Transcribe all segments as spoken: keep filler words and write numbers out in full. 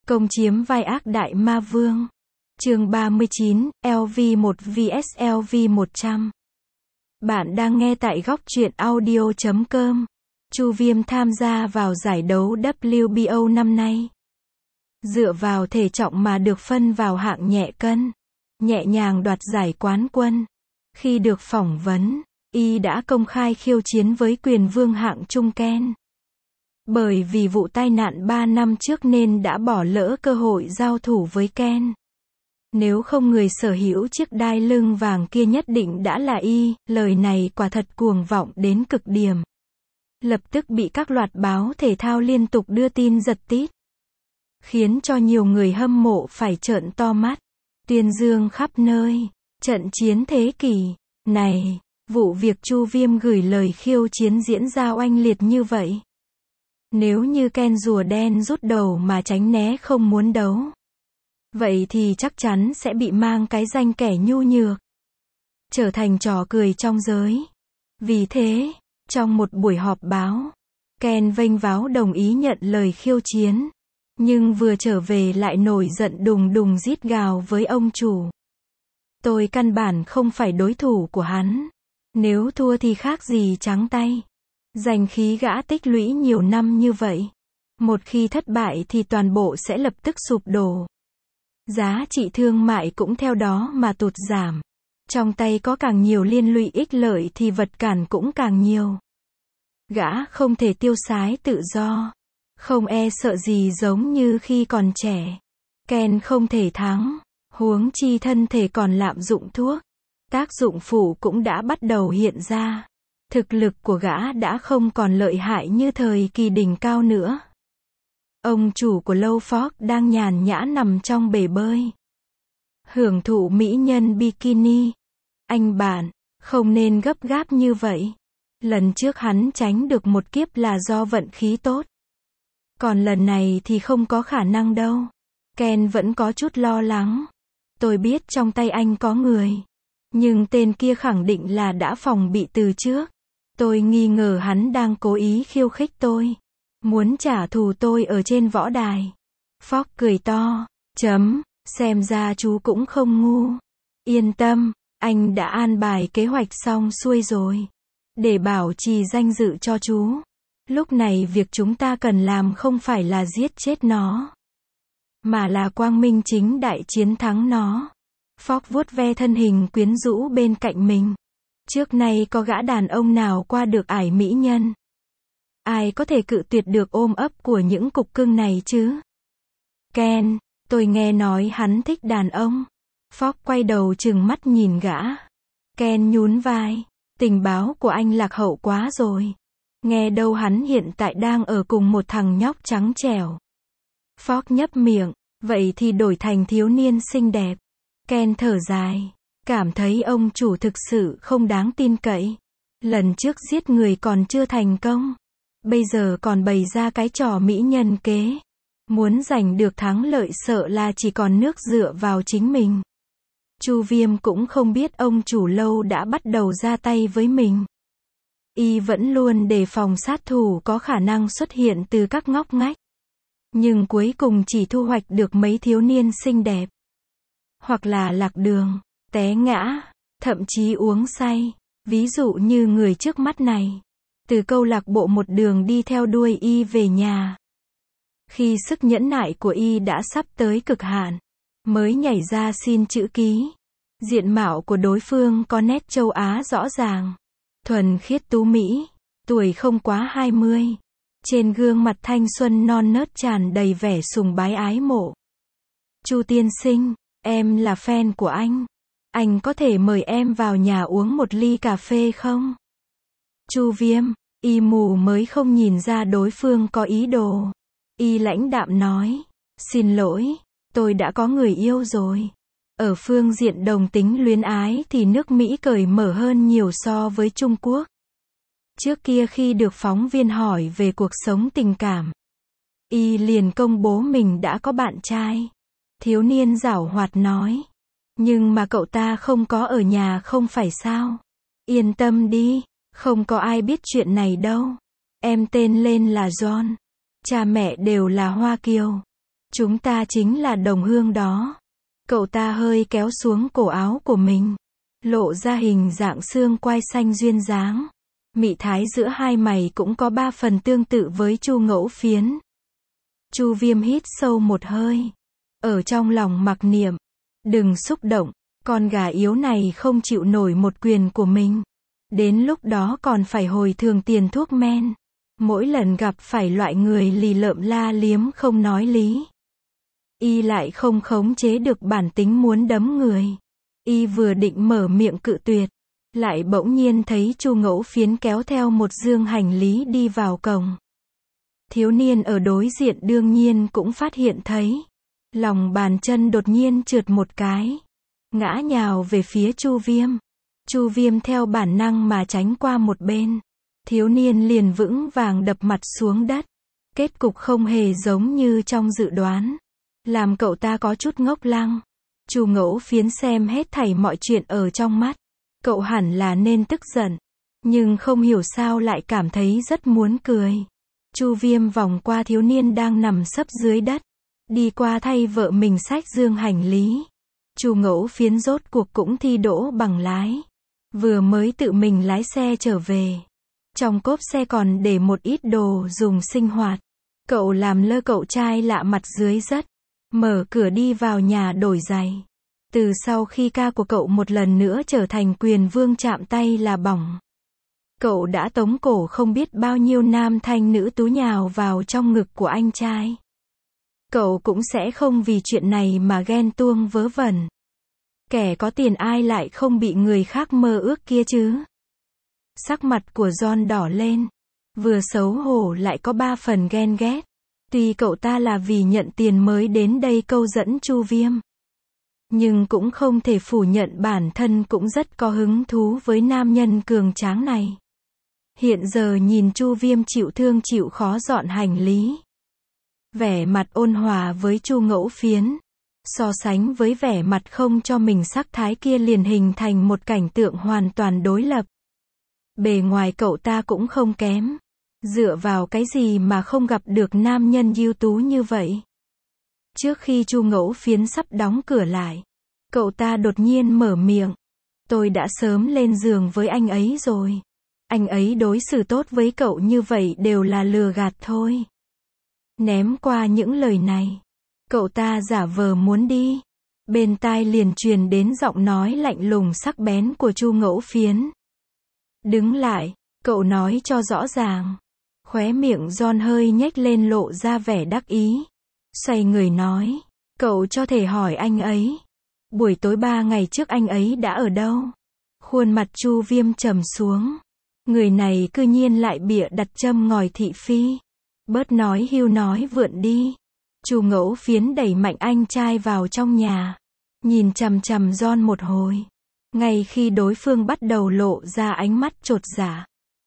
Công chiếm vai ác đại ma vương. Chương ba mươi chín, L V một vs L V một trăm. Bạn đang nghe tại góc truyện audio chấm com. Chu Viêm tham gia vào giải đấu W B O năm nay. Dựa vào thể trọng mà được phân vào hạng nhẹ cân, nhẹ nhàng đoạt giải quán quân. Khi được phỏng vấn, y đã công khai khiêu chiến với quyền vương hạng trung Ken. Bởi vì vụ tai nạn ba năm trước nên đã bỏ lỡ cơ hội giao thủ với Ken. Nếu không người sở hữu chiếc đai lưng vàng kia nhất định đã là y, lời này quả thật cuồng vọng đến cực điểm. Lập tức bị các loạt báo thể thao liên tục đưa tin giật tít. Khiến cho nhiều người hâm mộ phải trợn to mắt, tuyên dương khắp nơi. Trận chiến thế kỷ này, vụ việc Chu Viêm gửi lời khiêu chiến diễn ra oanh liệt như vậy. Nếu như Ken rùa đen rút đầu mà tránh né không muốn đấu, vậy thì chắc chắn sẽ bị mang cái danh kẻ nhu nhược, trở thành trò cười trong giới. Vì thế, trong một buổi họp báo, Ken vênh váo đồng ý nhận lời khiêu chiến. Nhưng vừa trở về lại nổi giận đùng đùng rít gào với ông chủ. Tôi căn bản không phải đối thủ của hắn. Nếu thua thì khác gì trắng tay. Danh khí gã tích lũy nhiều năm như vậy. Một khi thất bại thì toàn bộ sẽ lập tức sụp đổ. Giá trị thương mại cũng theo đó mà tụt giảm. Trong tay có càng nhiều liên lụy ích lợi thì vật cản cũng càng nhiều. Gã không thể tiêu sái tự do. Không e sợ gì giống như khi còn trẻ. Ken không thể thắng. Huống chi thân thể còn lạm dụng thuốc. Tác dụng phụ cũng đã bắt đầu hiện ra. Thực lực của gã đã không còn lợi hại như thời kỳ đỉnh cao nữa. Ông chủ của Low Fork đang nhàn nhã nằm trong bể bơi, hưởng thụ mỹ nhân bikini. Anh bạn, không nên gấp gáp như vậy. Lần trước hắn tránh được một kiếp là do vận khí tốt. Còn lần này thì không có khả năng đâu. Ken vẫn có chút lo lắng. Tôi biết trong tay anh có người. Nhưng tên kia khẳng định là đã phòng bị từ trước. Tôi nghi ngờ hắn đang cố ý khiêu khích tôi. Muốn trả thù tôi ở trên võ đài. Fox cười to. Chấm, xem ra chú cũng không ngu. Yên tâm, anh đã an bài kế hoạch xong xuôi rồi. Để bảo trì danh dự cho chú. Lúc này việc chúng ta cần làm không phải là giết chết nó, mà là quang minh chính đại chiến thắng nó. Fox vuốt ve thân hình quyến rũ bên cạnh mình. Trước nay có gã đàn ông nào qua được ải mỹ nhân. Ai có thể cự tuyệt được ôm ấp của những cục cưng này chứ? Ken, tôi nghe nói hắn thích đàn ông. Fox quay đầu trừng mắt nhìn gã. Ken nhún vai. Tình báo của anh lạc hậu quá rồi. Nghe đâu hắn hiện tại đang ở cùng một thằng nhóc trắng trẻo. Fox nhấp miệng. Vậy thì đổi thành thiếu niên xinh đẹp. Ken thở dài. Cảm thấy ông chủ thực sự không đáng tin cậy. Lần trước giết người còn chưa thành công. Bây giờ còn bày ra cái trò mỹ nhân kế. Muốn giành được thắng lợi sợ là chỉ còn nước dựa vào chính mình. Chu Viêm cũng không biết ông chủ Lâu đã bắt đầu ra tay với mình. Y vẫn luôn đề phòng sát thủ có khả năng xuất hiện từ các ngóc ngách. Nhưng cuối cùng chỉ thu hoạch được mấy thiếu niên xinh đẹp. Hoặc là lạc đường, té ngã, thậm chí uống say. Ví dụ như người trước mắt này. Từ câu lạc bộ một đường đi theo đuôi y về nhà. Khi sức nhẫn nại của y đã sắp tới cực hạn, mới nhảy ra xin chữ ký. Diện mạo của đối phương có nét châu Á rõ ràng. Thuần khiết tú mỹ, tuổi không quá hai mươi. Trên gương mặt thanh xuân non nớt tràn đầy vẻ sùng bái ái mộ. Chu tiên sinh, em là fan của anh. Anh có thể mời em vào nhà uống một ly cà phê không? Chu Viêm, y mù mới không nhìn ra đối phương có ý đồ. Y lãnh đạm nói. Xin lỗi, tôi đã có người yêu rồi. Ở phương diện đồng tính luyến ái thì nước Mỹ cởi mở hơn nhiều so với Trung Quốc. Trước kia khi được phóng viên hỏi về cuộc sống tình cảm, y liền công bố mình đã có bạn trai. Thiếu niên giảo hoạt nói. Nhưng mà cậu ta không có ở nhà không phải sao? Yên tâm đi, không có ai biết chuyện này đâu. Em tên lên là John. Cha mẹ đều là Hoa Kiều. Chúng ta chính là đồng hương đó. Cậu ta hơi kéo xuống cổ áo của mình, lộ ra hình dạng xương quai xanh duyên dáng. Mị thái giữa hai mày cũng có ba phần tương tự với Chu Ngẫu Phiến. Chu Viêm hít sâu một hơi, ở trong lòng mặc niệm, đừng xúc động, con gà yếu này không chịu nổi một quyền của mình. Đến lúc đó còn phải hồi thường tiền thuốc men. Mỗi lần gặp phải loại người lì lợm la liếm không nói lý, y lại không khống chế được bản tính muốn đấm người. Y vừa định mở miệng cự tuyệt, lại bỗng nhiên thấy Chu Ngẫu Phiến kéo theo một dương hành lý đi vào cổng. Thiếu niên ở đối diện đương nhiên cũng phát hiện thấy. Lòng bàn chân đột nhiên trượt một cái, ngã nhào về phía Chu Viêm. Chu Viêm theo bản năng mà tránh qua một bên. Thiếu niên liền vững vàng đập mặt xuống đất. Kết cục không hề giống như trong dự đoán, làm cậu ta có chút ngốc lăng. Chu Ngẫu Phiến xem hết thảy mọi chuyện ở trong mắt. Cậu hẳn là nên tức giận, nhưng không hiểu sao lại cảm thấy rất muốn cười. Chu Viêm vòng qua thiếu niên đang nằm sấp dưới đất, đi qua thay vợ mình xách dương hành lý. Chu Ngẫu Phiến rốt cuộc cũng thi đỗ bằng lái, vừa mới tự mình lái xe trở về. Trong cốp xe còn để một ít đồ dùng sinh hoạt. Cậu làm lơ cậu trai lạ mặt dưới rất, mở cửa đi vào nhà đổi giày. Từ sau khi ca của cậu một lần nữa trở thành quyền vương chạm tay là bỏng, cậu đã tống cổ không biết bao nhiêu nam thanh nữ tú nhào vào trong ngực của anh trai. Cậu cũng sẽ không vì chuyện này mà ghen tuông vớ vẩn. Kẻ có tiền ai lại không bị người khác mơ ước kia chứ? Sắc mặt của John đỏ lên, vừa xấu hổ lại có ba phần ghen ghét. Tuy cậu ta là vì nhận tiền mới đến đây câu dẫn Chu Viêm, nhưng cũng không thể phủ nhận bản thân cũng rất có hứng thú với nam nhân cường tráng này. Hiện giờ nhìn Chu Viêm chịu thương chịu khó dọn hành lý, vẻ mặt ôn hòa với Chu Ngẫu Phiến, so sánh với vẻ mặt không cho mình sắc thái kia liền hình thành một cảnh tượng hoàn toàn đối lập. Bề ngoài cậu ta cũng không kém. Dựa vào cái gì mà không gặp được nam nhân ưu tú như vậy? Trước khi Chu Ngẫu Phiến sắp đóng cửa lại, cậu ta đột nhiên mở miệng. Tôi đã sớm lên giường với anh ấy rồi. Anh ấy đối xử tốt với cậu như vậy đều là lừa gạt thôi. Ném qua những lời này, cậu ta giả vờ muốn đi. Bên tai liền truyền đến giọng nói lạnh lùng sắc bén của Chu Ngẫu Phiến. Đứng lại, cậu nói cho rõ ràng. Khóe miệng John hơi nhếch lên lộ ra vẻ đắc ý. Xoay người nói, cậu cho thể hỏi anh ấy. Buổi tối ba ngày trước anh ấy đã ở đâu? Khuôn mặt Chu Viêm trầm xuống. Người này cư nhiên lại bịa đặt châm ngòi thị phi. Bớt nói hưu nói vượn đi. Chu Ngẫu Phiến đẩy mạnh anh trai vào trong nhà, nhìn chằm chằm John một hồi. Ngay khi đối phương bắt đầu lộ ra ánh mắt chột dạ,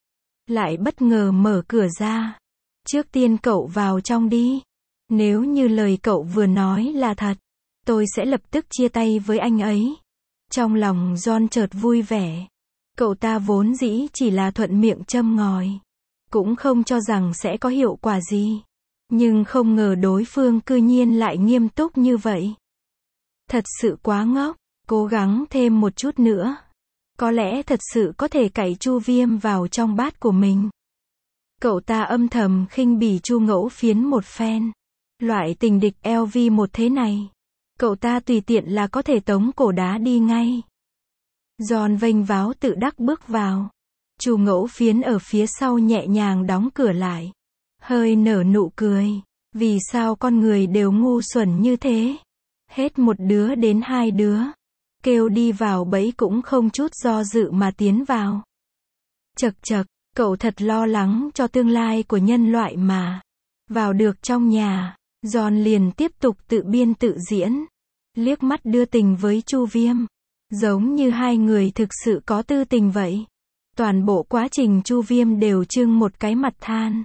lại bất ngờ mở cửa ra. Trước tiên cậu vào trong đi. Nếu như lời cậu vừa nói là thật, tôi sẽ lập tức chia tay với anh ấy. Trong lòng John chợt vui vẻ. Cậu ta vốn dĩ chỉ là thuận miệng châm ngòi, cũng không cho rằng sẽ có hiệu quả gì. Nhưng không ngờ đối phương cư nhiên lại nghiêm túc như vậy. Thật sự quá ngốc. Cố gắng thêm một chút nữa, có lẽ thật sự có thể cạy Chu Viêm vào trong bát của mình. Cậu ta âm thầm khinh bỉ Chu Ngẫu Phiến một phen. Loại tình địch L V một thế này, cậu ta tùy tiện là có thể tống cổ đá đi ngay. John vênh váo tự đắc bước vào. Chu Ngẫu Phiến ở phía sau nhẹ nhàng đóng cửa lại, hơi nở nụ cười. Vì sao con người đều ngu xuẩn như thế? Hết một đứa đến hai đứa, kêu đi vào bẫy cũng không chút do dự mà tiến vào. Chậc chậc, cậu thật lo lắng cho tương lai của nhân loại mà. Vào được trong nhà, John liền tiếp tục tự biên tự diễn, liếc mắt đưa tình với Chu Viêm, giống như hai người thực sự có tư tình vậy. Toàn bộ quá trình Chu Viêm đều trưng một cái mặt than,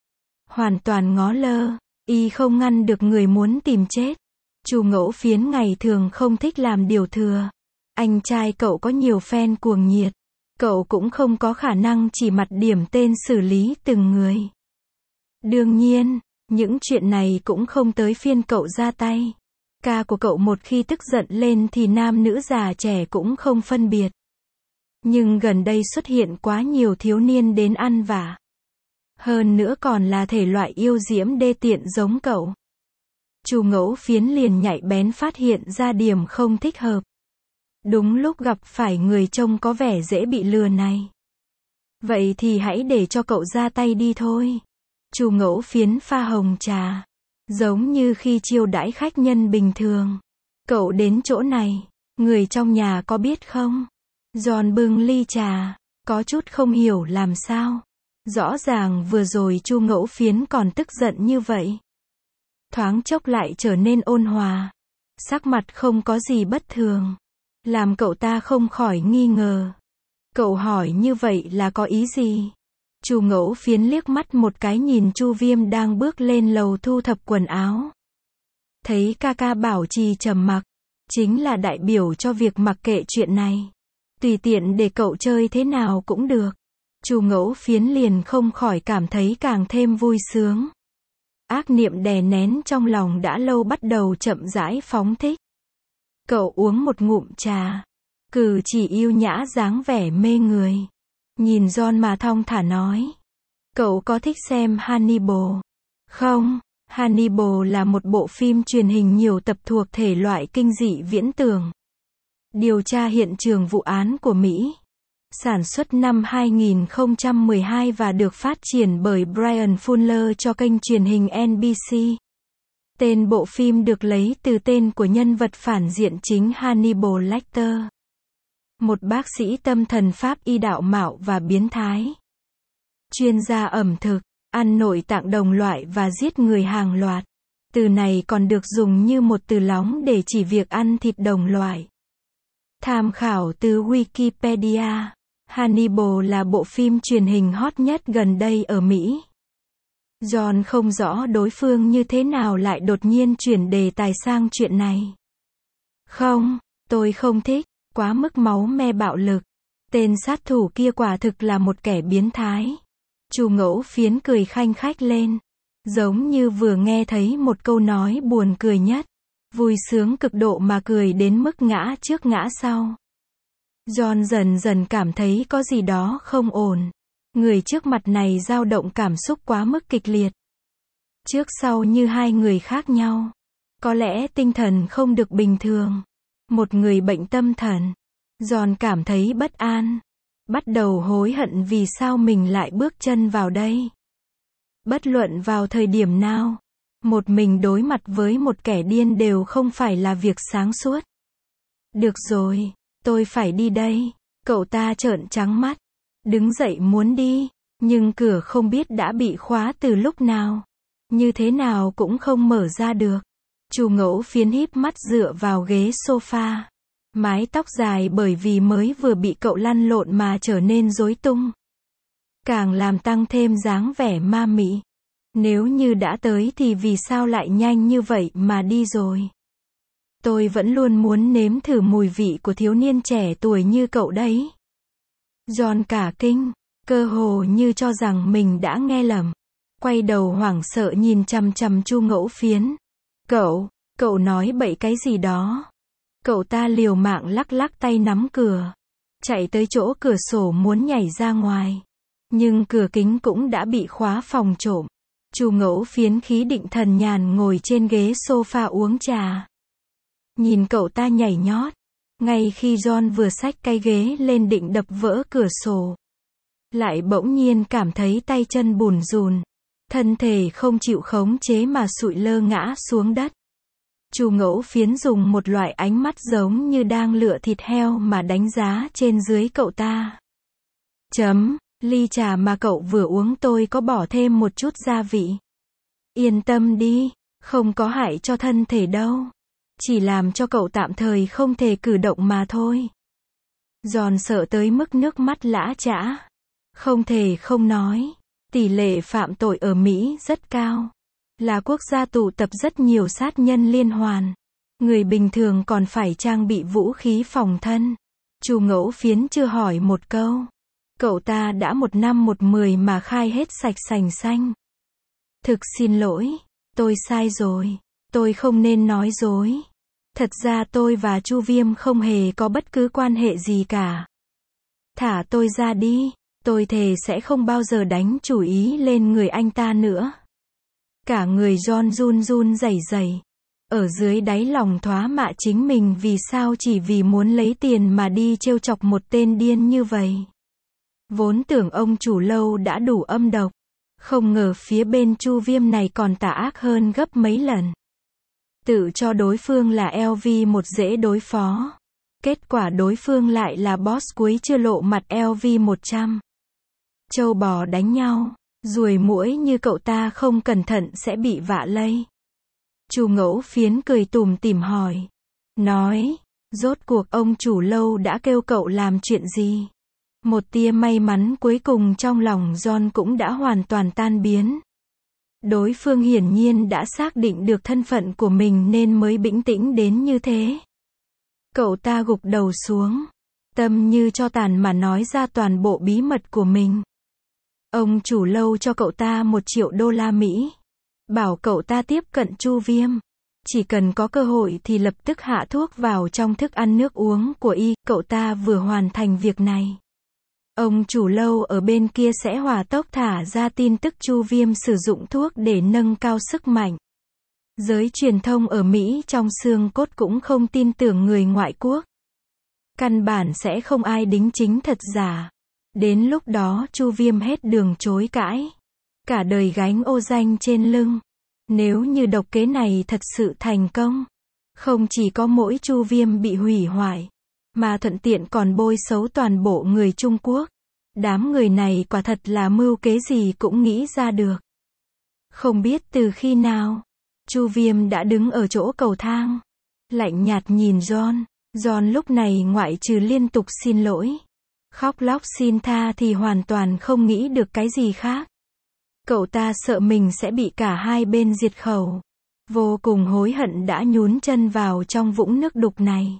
hoàn toàn ngó lơ, y không ngăn được người muốn tìm chết. Chu Ngẫu Phiến ngày thường không thích làm điều thừa. Anh trai cậu có nhiều fan cuồng nhiệt, cậu cũng không có khả năng chỉ mặt điểm tên xử lý từng người. Đương nhiên, Những chuyện này cũng không tới phiên cậu ra tay. Ca của cậu một khi tức giận lên thì nam nữ già trẻ cũng không phân biệt. Nhưng gần đây xuất hiện quá nhiều thiếu niên đến ăn vạ. Hơn nữa còn là thể loại yêu diễm đê tiện giống cậu. Chu Ngẫu Phiến liền nhạy bén phát hiện ra điểm không thích hợp. Đúng lúc gặp phải người trông có vẻ dễ bị lừa này. Vậy thì hãy để cho cậu ra tay đi thôi. Chu Ngẫu Phiến pha hồng trà. Giống như khi chiêu đãi khách nhân bình thường. Cậu đến chỗ này, người trong nhà có biết không? John bưng ly trà, có chút không hiểu làm sao. Rõ ràng vừa rồi Chu Ngẫu Phiến còn tức giận như vậy. Thoáng chốc lại trở nên ôn hòa. Sắc mặt không có gì bất thường. Làm cậu ta không khỏi nghi ngờ. Cậu hỏi như vậy là có ý gì? Chu Ngẫu Phiến liếc mắt một cái nhìn Chu Viêm đang bước lên lầu thu thập quần áo. Thấy ca ca bảo trì trầm mặc, chính là đại biểu cho việc mặc kệ chuyện này. Tùy tiện để cậu chơi thế nào cũng được. Chu Ngẫu Phiến liền không khỏi cảm thấy càng thêm vui sướng. Ác niệm đè nén trong lòng đã lâu bắt đầu chậm rãi phóng thích. Cậu uống một ngụm trà, cử chỉ yêu nhã dáng vẻ mê người. Nhìn John mà thong thả nói. Cậu có thích xem Hannibal không? Hannibal là một bộ phim truyền hình nhiều tập thuộc thể loại kinh dị viễn tưởng. Điều tra hiện trường vụ án của Mỹ. Sản xuất năm hai nghìn không trăm mười hai và được phát triển bởi Brian Fuller cho kênh truyền hình en bê xê. Tên bộ phim được lấy từ tên của nhân vật phản diện chính Hannibal Lecter. Một bác sĩ tâm thần Pháp y đạo mạo và biến thái. Chuyên gia ẩm thực, ăn nội tạng đồng loại và giết người hàng loạt. Từ này còn được dùng như một từ lóng để chỉ việc ăn thịt đồng loại. Tham khảo từ Wikipedia. Hannibal là bộ phim truyền hình hot nhất gần đây ở Mỹ. John không rõ đối phương như thế nào lại đột nhiên chuyển đề tài sang chuyện này. Không, tôi không thích, quá mức máu me bạo lực. Tên sát thủ kia quả thực là một kẻ biến thái. Chu Ngẫu Phiến cười khanh khách lên. Giống như vừa nghe thấy một câu nói buồn cười nhất. Vui sướng cực độ mà cười đến mức ngã trước ngã sau. John dần dần cảm thấy có gì đó không ổn. Người trước mặt này dao động cảm xúc quá mức kịch liệt. Trước sau như hai người khác nhau. Có lẽ tinh thần không được bình thường. Một người bệnh tâm thần. John cảm thấy bất an. Bắt đầu hối hận vì sao mình lại bước chân vào đây. Bất luận vào thời điểm nào, một mình đối mặt với một kẻ điên đều không phải là việc sáng suốt. Được rồi, tôi phải đi đây. Cậu ta trợn trắng mắt. Đứng dậy muốn đi, nhưng cửa không biết đã bị khóa từ lúc nào. Như thế nào cũng không mở ra được. Chu Ngẫu Phiến híp mắt dựa vào ghế sofa. Mái tóc dài bởi vì mới vừa bị cậu lăn lộn mà trở nên rối tung. Càng làm tăng thêm dáng vẻ ma mị. Nếu như đã tới thì vì sao lại nhanh như vậy mà đi rồi? Tôi vẫn luôn muốn nếm thử mùi vị của thiếu niên trẻ tuổi như cậu đấy. John cả kinh, cơ hồ như cho rằng mình đã nghe lầm. Quay đầu hoảng sợ nhìn chằm chằm Chu Ngẫu Phiến. Cậu, cậu nói bậy cái gì đó? Cậu ta liều mạng lắc lắc tay nắm cửa. Chạy tới chỗ cửa sổ muốn nhảy ra ngoài. Nhưng cửa kính cũng đã bị khóa phòng trộm. Chu Ngẫu Phiến khí định thần nhàn ngồi trên ghế sofa uống trà. Nhìn cậu ta nhảy nhót. Ngay khi John vừa xách cái ghế lên định đập vỡ cửa sổ. Lại bỗng nhiên cảm thấy tay chân bùn rùn. Thân thể không chịu khống chế mà sụi lơ ngã xuống đất. Chu Ngẫu Phiến dùng một loại ánh mắt giống như đang lựa thịt heo mà đánh giá trên dưới cậu ta. Chấm, ly trà mà cậu vừa uống tôi có bỏ thêm một chút gia vị. Yên tâm đi, không có hại cho thân thể đâu. Chỉ làm cho cậu tạm thời không thể cử động mà thôi. John sợ tới mức nước mắt lã chã. Không thể không nói, tỷ lệ phạm tội ở Mỹ rất cao. Là quốc gia tụ tập rất nhiều sát nhân liên hoàn. Người bình thường còn phải trang bị vũ khí phòng thân. Chu Ngẫu Phiến chưa hỏi một câu. Cậu ta đã một năm một mười mà khai hết sạch sành xanh. Thực xin lỗi, tôi sai rồi, tôi không nên nói dối. Thật ra tôi và Chu Viêm không hề có bất cứ quan hệ gì cả. Thả tôi ra đi, tôi thề sẽ không bao giờ đánh chủ ý lên người anh ta nữa. Cả người John run run rẩy rẩy. Ở dưới đáy lòng thoá mạ chính mình vì sao chỉ vì muốn lấy tiền mà đi trêu chọc một tên điên như vậy. Vốn tưởng ông chủ lâu đã đủ âm độc. Không ngờ phía bên Chu Viêm này còn tà ác hơn gấp mấy lần. Tự cho đối phương là lờ vê một dễ đối phó. Kết quả đối phương lại là boss cuối chưa lộ mặt lờ vê một trăm. Trâu bò đánh nhau, ruồi muỗi như cậu ta không cẩn thận sẽ bị vạ lây. Chu Ngẫu Phiến cười tủm tỉm hỏi. Nói, rốt cuộc ông chủ lâu đã kêu cậu làm chuyện gì? Một tia may mắn cuối cùng trong lòng John cũng đã hoàn toàn tan biến. Đối phương hiển nhiên đã xác định được thân phận của mình nên mới bĩnh tĩnh đến như thế. Cậu ta gục đầu xuống, tâm như tro tàn mà nói ra toàn bộ bí mật của mình. Ông chủ lâu cho cậu ta một triệu đô la Mỹ. Bảo cậu ta tiếp cận Chu Viêm. Chỉ cần có cơ hội thì lập tức hạ thuốc vào trong thức ăn nước uống của y. Cậu ta vừa hoàn thành việc này, ông chủ lâu ở bên kia sẽ hỏa tốc thả ra tin tức Chu Viêm sử dụng thuốc để nâng cao sức mạnh. Giới truyền thông ở Mỹ trong xương cốt cũng không tin tưởng người ngoại quốc. Căn bản sẽ không ai đính chính thật giả. Đến lúc đó Chu Viêm hết đường chối cãi. Cả đời gánh ô danh trên lưng. Nếu như độc kế này thật sự thành công, không chỉ có mỗi Chu Viêm bị hủy hoại, mà thuận tiện còn bôi xấu toàn bộ người Trung Quốc. Đám người này quả thật là mưu kế gì cũng nghĩ ra được. Không biết từ khi nào, Chu Viêm đã đứng ở chỗ cầu thang, lạnh nhạt nhìn John. John lúc này ngoại trừ liên tục xin lỗi, khóc lóc xin tha thì hoàn toàn không nghĩ được cái gì khác. Cậu ta sợ mình sẽ bị cả hai bên diệt khẩu. Vô cùng hối hận đã nhún chân vào trong vũng nước đục này.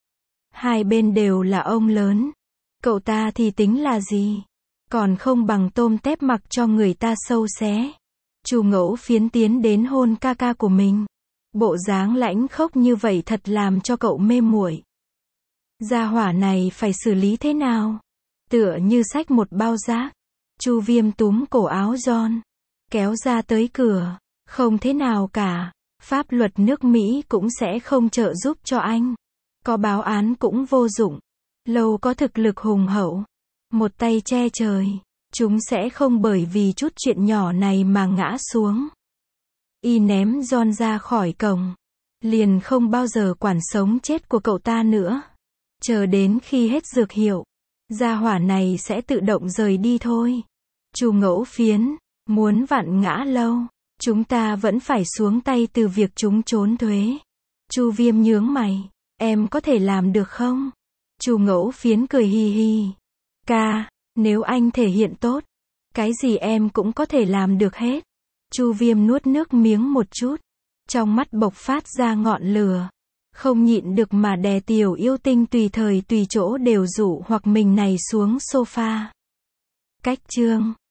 Hai bên đều là ông lớn. Cậu ta thì tính là gì? Còn không bằng tôm tép mặc cho người ta sâu xé. Chu Ngẫu Phiến tiến đến hôn ca ca của mình. Bộ dáng lãnh khốc như vậy thật làm cho cậu mê muội. Gia hỏa này phải xử lý thế nào? Tựa như xách một bao rác. Chu Viêm túm cổ áo John, kéo ra tới cửa. Không thế nào cả. Pháp luật nước Mỹ cũng sẽ không trợ giúp cho anh. Có báo án cũng vô dụng. Lâu có thực lực hùng hậu, một tay che trời, chúng sẽ không bởi vì chút chuyện nhỏ này mà ngã xuống. Y ném John ra khỏi cổng, liền không bao giờ quản sống chết của cậu ta nữa. Chờ đến khi hết dược hiệu, gia hỏa này sẽ tự động rời đi thôi. Chu Ngẫu Phiến, muốn vặn ngã Lâu, chúng ta vẫn phải xuống tay từ việc chúng trốn thuế. Chu Viêm nhướng mày, em có thể làm được không? Chu Ngẫu Phiến cười hi hi. Ca, nếu anh thể hiện tốt, cái gì em cũng có thể làm được hết. Chu Viêm nuốt nước miếng một chút, trong mắt bộc phát ra ngọn lửa. Không nhịn được mà đè tiểu yêu tinh tùy thời tùy chỗ đều dụ hoặc mình này xuống sofa. Cách chương